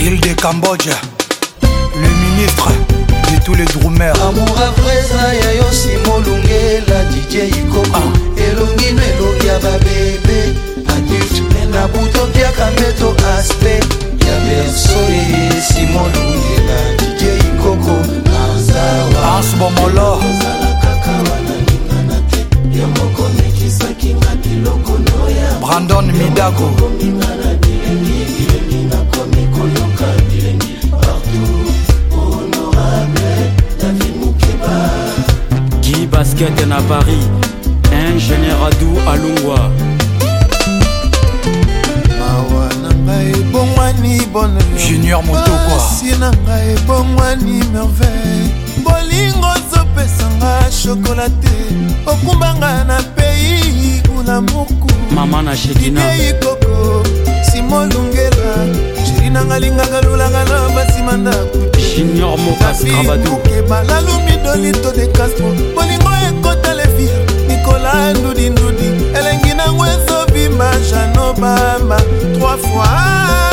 Île de Cambodge, le ministre de tous les drummers. Amour à fraise ya yo simolungela DJ Ikoko elongi no elongi ya babebe adulte na buto pia kameto aspect ya bersoye simolungela DJ Ikoko nazawa en ce moment-là Brandon Midago Guy Basket na Paris, ingénieur Adou Alungwa. Junior Motokwa sinanga ebongwani merveille bolingo zopesanga chokolate okumbanga na pays kuna moku mama na Shekina Ikoko simolungela jirinanga lingaka lulanga na basima ndaku Junior Mokas Krabadou balalumi dolito de Castro bolingo ekota levia Nicolas ndudi elengi nango ezobima Jean Obama 3 fois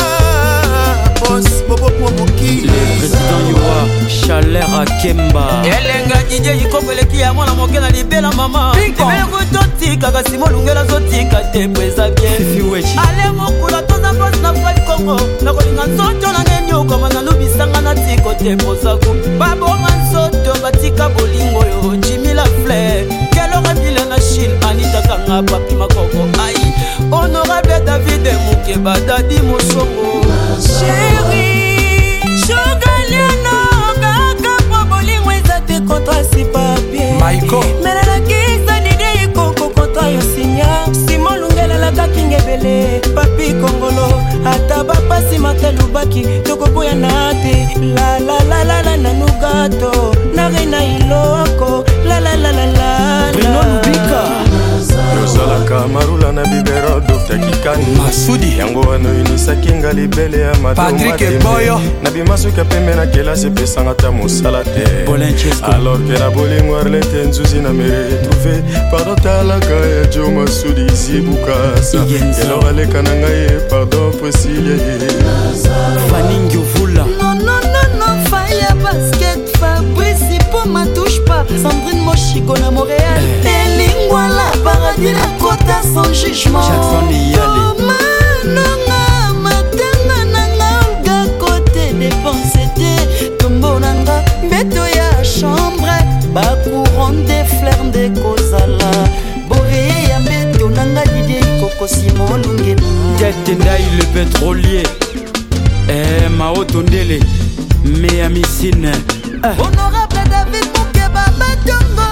le président Yoa Chaleur à Kemba elenga DJ Ikoko eleki ya mwana moke na libela mama libela kototika kasi molungela zotika te pweza bien ale mokula toza boss na Fight Congo na kolinga nzoto na ngenyo koma na lubisanga na tiko te posako baboma nzoto batika bolingo yo Jimmy la Fleur kelora bile na Chine Anita Kanga papi makoko ai honorable David Mukeba dadi Mosongo chérie Chogaliano kaka po bolingo ezate kontra si papier Maiko melalakisa Dide Ikoko kontra yo sinya simolungela la kakingebele papi kongolo ata bapasi makelubaki tokoboya na te la nanugato na reina iloko la Bruno Lubika yozalaka marula na bibero Dr. Kikani Masudi yango wana unisaki nga libele ya Patrick Eboyo na bimasuka pembe na kelasi epesanga ta mosala te alors ke na bolingo arlete nzuzi na mere retrouve pardon talaka ya Jo Masudi zibukasa elor aleka na ngai pardon Priscilla Fanning Yovula non fire basket Fabrice pour ma touche pas Sandrine Moshiko na Montréal Elingwala paradis na kota sans jugement Jackson Yale Nonga matanga nanga olga côté dépense te tombo nanga beto ya chambre ba couronne des fleurs de kozala bore ya beto nanga Dide Ikoko simolungela Tete Ndai le pétrolier Mao Tondele Méamissine honorable David Mukeba Batongo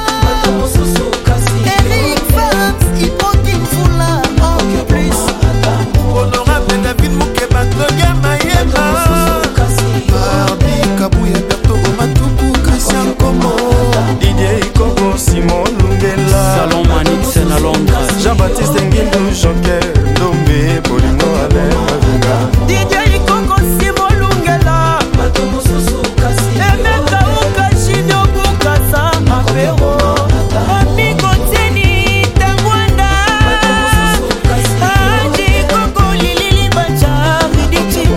Eric Fax Ibrahim Fula en plus honorable David Mukeba Claudia Mayema Mardi Kabuya Berto Omatuku Christian Komo Didier Ikoko Simon Lungela Salon Manix na Londres Jean-Baptiste Ngindu Jonker Ndombe Polino Ale Mavinga DJ Ikoko simolungela Emeka Ukashino Bukasa Mapero Amigo Teni Tangwanda Haji Koko Lili Bacha Vidi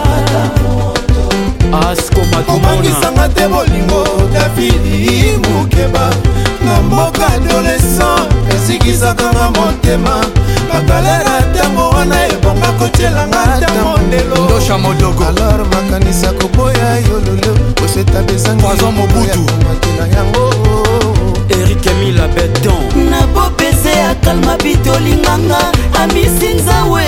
Asko Matumona obangisanga te bolingo David Mukeba na mboka adolescent esikisaka nga motema bakalera ntango wana ebonga kotielanga ata mondelo Ndosha Modogo alors makanisa koboya yololo oseta Poison Mobutu bezangimatela yango Eric Emila Beton na bopese akalma bitolinganga amisinzawe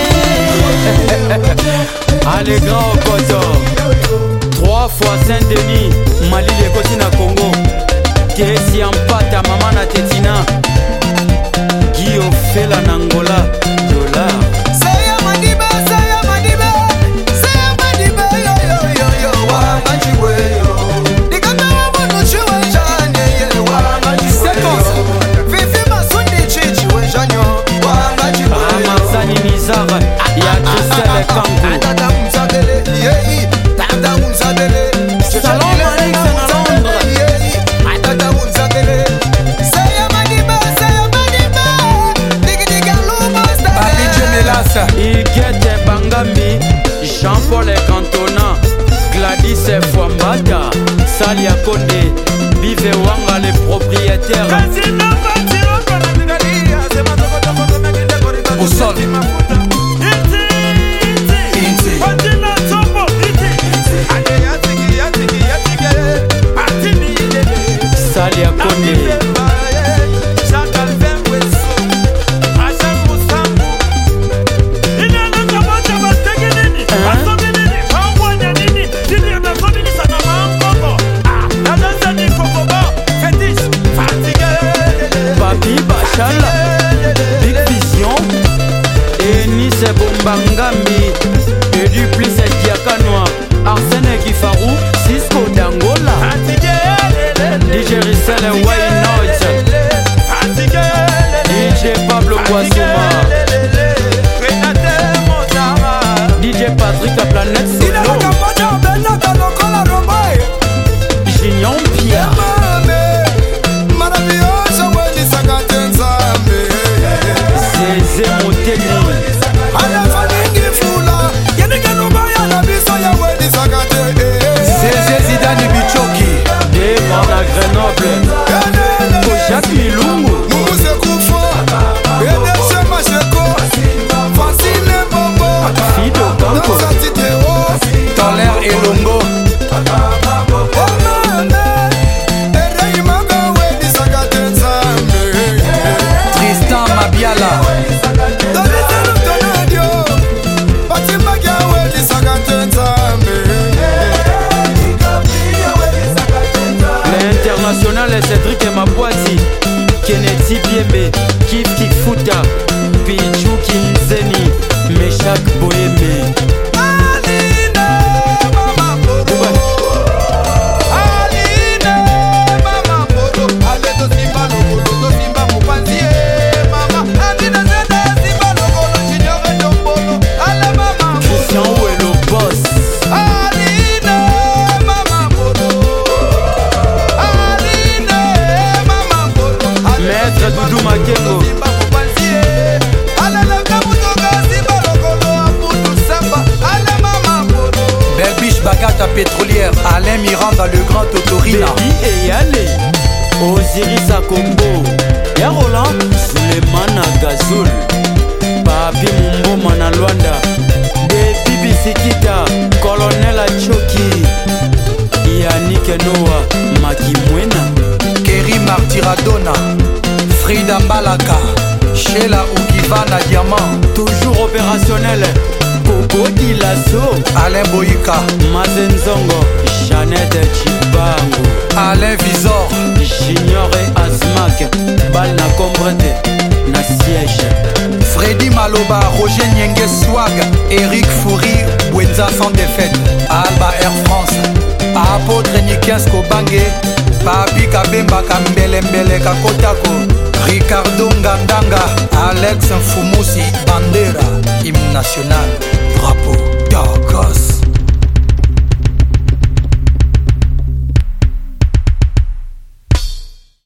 Allez grand Koto 3 fois Saint-Denis Mali lekoti na Congo Tesi Ampata mama na Tetina Guy Ofela na Angola dollar Saya Madiba yo wangajiwe yo dikata wabono chiwe jane ye wangajiwe vivi masundi chichiwe janyo wangajiwe Amazani Nizara ya Gisele Kango tata msadele yeyi tata msadele Salon Manix na Londres tata msadele Saya Madiba digidiga lumo Papi Jemelasa Igete Bangambi Jean-Paul Cantona Salia Konde, Bive Wanga les propriétaires. Au sol. Salia Konde. Big Vision, Enis Bombangambi, Eduplis Diakanoa, Arsène Gifarou, Cisco Dangola, DJ Rissel White Noise, DJ Pablo Boissouma, DJ Patrick la planète Solo, Gignon Pierre. Zidane Bichoki Devant la Grenoble Kojak Milungu Moumouze Koufo Edese Macheko Francine Bombo Fido Banco Taler Elongo Tristan Mabiala L'international Cédric Mabwati Kennedy Biembe Kif Kifuta Pichu Kinzeni Meshak Boheme Christian Ouello Boss Maître Doudou Makengo Belbiche Bagata pétrolière Alain Miranda le grand Totorina Baby et Yale Osiris Akombo Ya Roland Suleiman Gazoul Papi Mumbo Manalwanda Baby Bisikita Colonel Achoki Yannick Noah Makimwena Kerry Martiradona Frida Mbalaka Sheila Ougivana Diamant Toujours opérationnel Coco Dilasso Alain Boyika Mazenzongo Jeannette Chibango Alain Visor Junior et Asmak Bal na combrete na siège Freddy Maloba Roger Nyenge Swag Eric Foury Wenza sans défaite Alba Air France Apôtre Nikens Kobange Papi Kabemba Kambelembele Kakotako Ricardo Ngandanga Alex Mfumusi Bandera Hymne national